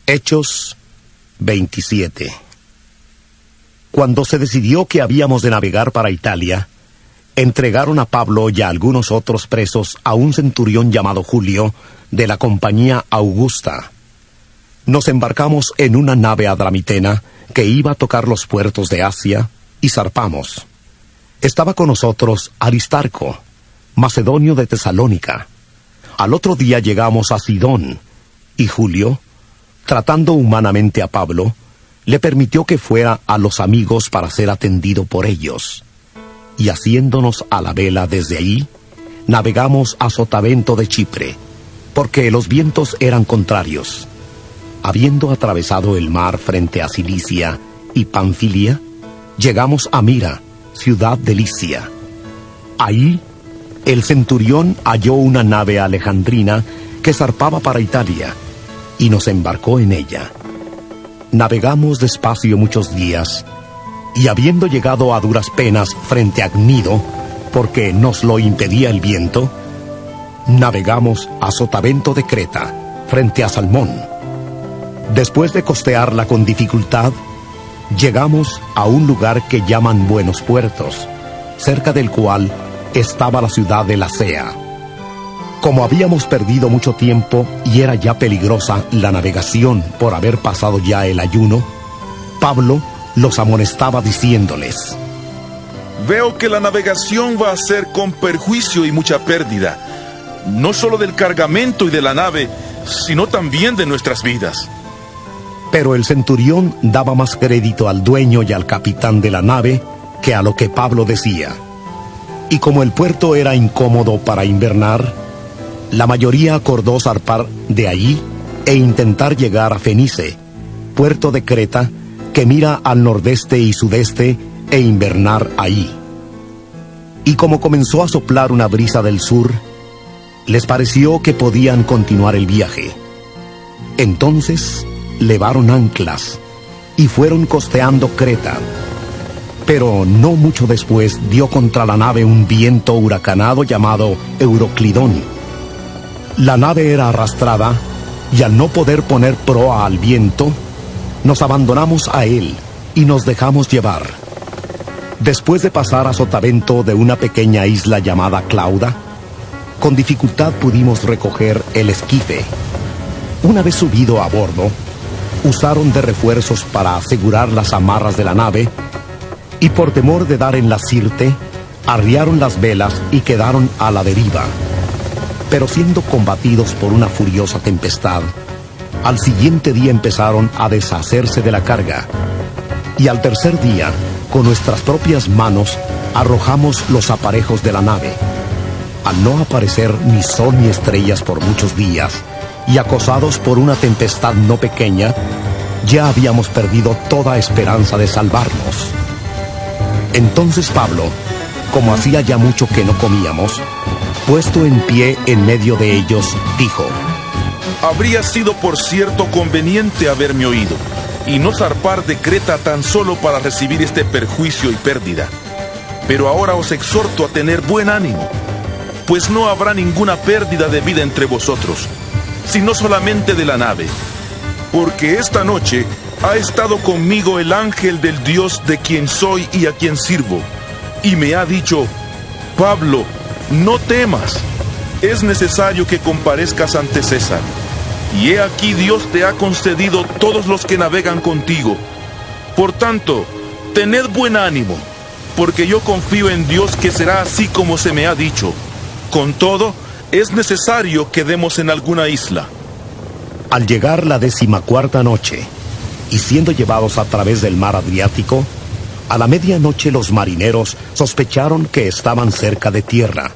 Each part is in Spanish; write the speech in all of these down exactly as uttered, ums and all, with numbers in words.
Hechos veintisiete. Cuando se decidió que habíamos de navegar para Italia, entregaron a Pablo y a algunos otros presos a un centurión llamado Julio, de la compañía Augusta. Nos embarcamos en una nave adramitena que iba a tocar los puertos de Asia, y zarpamos. Estaba con nosotros Aristarco, macedonio de Tesalónica. Al otro día llegamos a Sidón, y Julio, tratando humanamente a Pablo, le permitió que fuera a los amigos para ser atendido por ellos. Y haciéndonos a la vela desde ahí, navegamos a Sotavento de Chipre, porque los vientos eran contrarios. Habiendo atravesado el mar frente a Cilicia y Panfilia, llegamos a Mira, ciudad de Licia. Ahí, el centurión halló una nave alejandrina que zarpaba para Italia, y nos embarcó en ella. Navegamos despacio muchos días, y habiendo llegado a duras penas frente a Gnido, porque nos lo impedía el viento, navegamos a Sotavento de Creta, frente a Salmón. Después de costearla con dificultad, llegamos a un lugar que llaman Buenos Puertos, cerca del cual estaba la ciudad de Lasea. Como habíamos perdido mucho tiempo y era ya peligrosa la navegación por haber pasado ya el ayuno, Pablo los amonestaba diciéndoles: Veo que la navegación va a ser con perjuicio y mucha pérdida, no solo del cargamento y de la nave, sino también de nuestras vidas. Pero el centurión daba más crédito al dueño y al capitán de la nave que a lo que Pablo decía. Y como el puerto era incómodo para invernar, la mayoría acordó zarpar de allí e intentar llegar a Fenice, puerto de Creta, que mira al nordeste y sudeste, e invernar allí. Y como comenzó a soplar una brisa del sur, les pareció que podían continuar el viaje. Entonces levaron anclas y fueron costeando Creta. Pero no mucho después dio contra la nave un viento huracanado llamado Euroclidón. La nave era arrastrada, y al no poder poner proa al viento, nos abandonamos a él y nos dejamos llevar. Después de pasar a sotavento de una pequeña isla llamada Clauda, con dificultad pudimos recoger el esquife. Una vez subido a bordo, usaron de refuerzos para asegurar las amarras de la nave, y por temor de dar en la sirte, arriaron las velas y quedaron a la deriva. Pero siendo combatidos por una furiosa tempestad, al siguiente día empezaron a deshacerse de la carga, y al tercer día, con nuestras propias manos, arrojamos los aparejos de la nave. Al no aparecer ni sol ni estrellas por muchos días, y acosados por una tempestad no pequeña, ya habíamos perdido toda esperanza de salvarnos. Entonces Pablo, como hacía ya mucho que no comíamos, puesto en pie en medio de ellos, dijo: Habría sido por cierto conveniente haberme oído, y no zarpar de Creta tan solo para recibir este perjuicio y pérdida. Pero ahora os exhorto a tener buen ánimo, pues no habrá ninguna pérdida de vida entre vosotros, sino solamente de la nave. Porque esta noche ha estado conmigo el ángel del Dios de quien soy y a quien sirvo, y me ha dicho: Pablo, no temas, es necesario que comparezcas ante César. Y he aquí Dios te ha concedido todos los que navegan contigo. Por tanto, tened buen ánimo, porque yo confío en Dios que será así como se me ha dicho. Con todo, es necesario que demos en alguna isla. Al llegar la decimacuarta noche, y siendo llevados a través del mar Adriático, a la medianoche los marineros sospecharon que estaban cerca de tierra.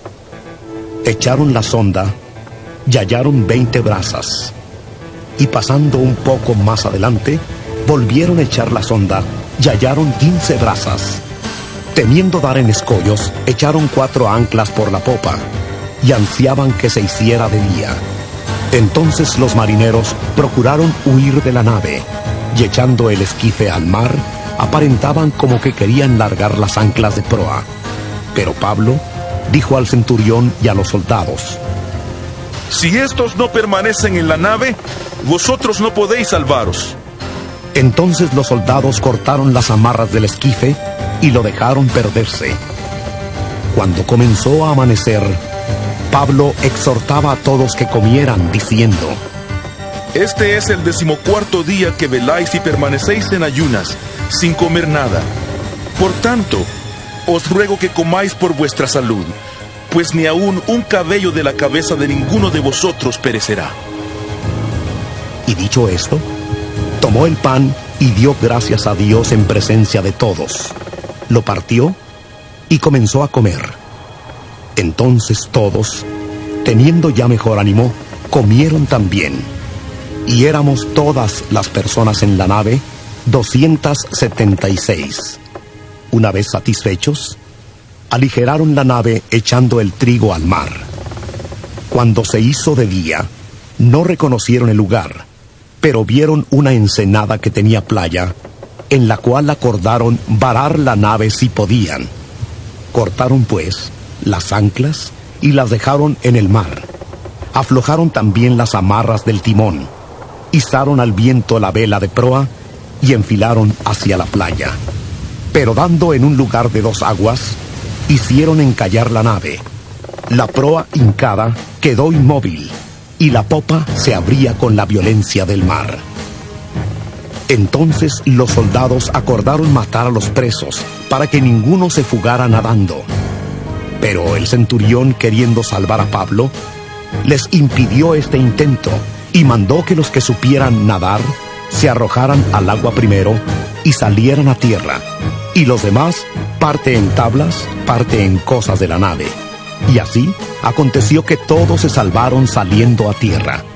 Echaron la sonda y hallaron veinte brazas. Y pasando un poco más adelante, volvieron a echar la sonda y hallaron quince brazas. Temiendo dar en escollos, echaron cuatro anclas por la popa y ansiaban que se hiciera de día. Entonces los marineros procuraron huir de la nave, y echando el esquife al mar, aparentaban como que querían largar las anclas de proa. Pero Pablo dijo al centurión y a los soldados: Si estos no permanecen en la nave, vosotros no podéis salvaros. Entonces los soldados cortaron las amarras del esquife y lo dejaron perderse. Cuando comenzó a amanecer, Pablo exhortaba a todos que comieran, diciendo: Este es el decimocuarto día que veláis y permanecéis en ayunas, sin comer nada. Por tanto, os ruego que comáis por vuestra salud, pues ni aun un cabello de la cabeza de ninguno de vosotros perecerá. Y dicho esto, tomó el pan y dio gracias a Dios en presencia de todos. Lo partió y comenzó a comer. Entonces todos, teniendo ya mejor ánimo, comieron también. Y éramos todas las personas en la nave, doscientas setenta y seis. Una vez satisfechos, aligeraron la nave echando el trigo al mar. Cuando se hizo de día, no reconocieron el lugar, pero vieron una ensenada que tenía playa, en la cual acordaron varar la nave si podían. Cortaron pues las anclas y las dejaron en el mar. Aflojaron también las amarras del timón, izaron al viento la vela de proa y enfilaron hacia la playa. Pero dando en un lugar de dos aguas, hicieron encallar la nave. La proa hincada quedó inmóvil y la popa se abría con la violencia del mar. Entonces los soldados acordaron matar a los presos para que ninguno se fugara nadando. Pero el centurión, queriendo salvar a Pablo, les impidió este intento y mandó que los que supieran nadar se arrojaran al agua primero y salieran a tierra, y los demás parte en tablas, parte en cosas de la nave. Y así aconteció que todos se salvaron saliendo a tierra.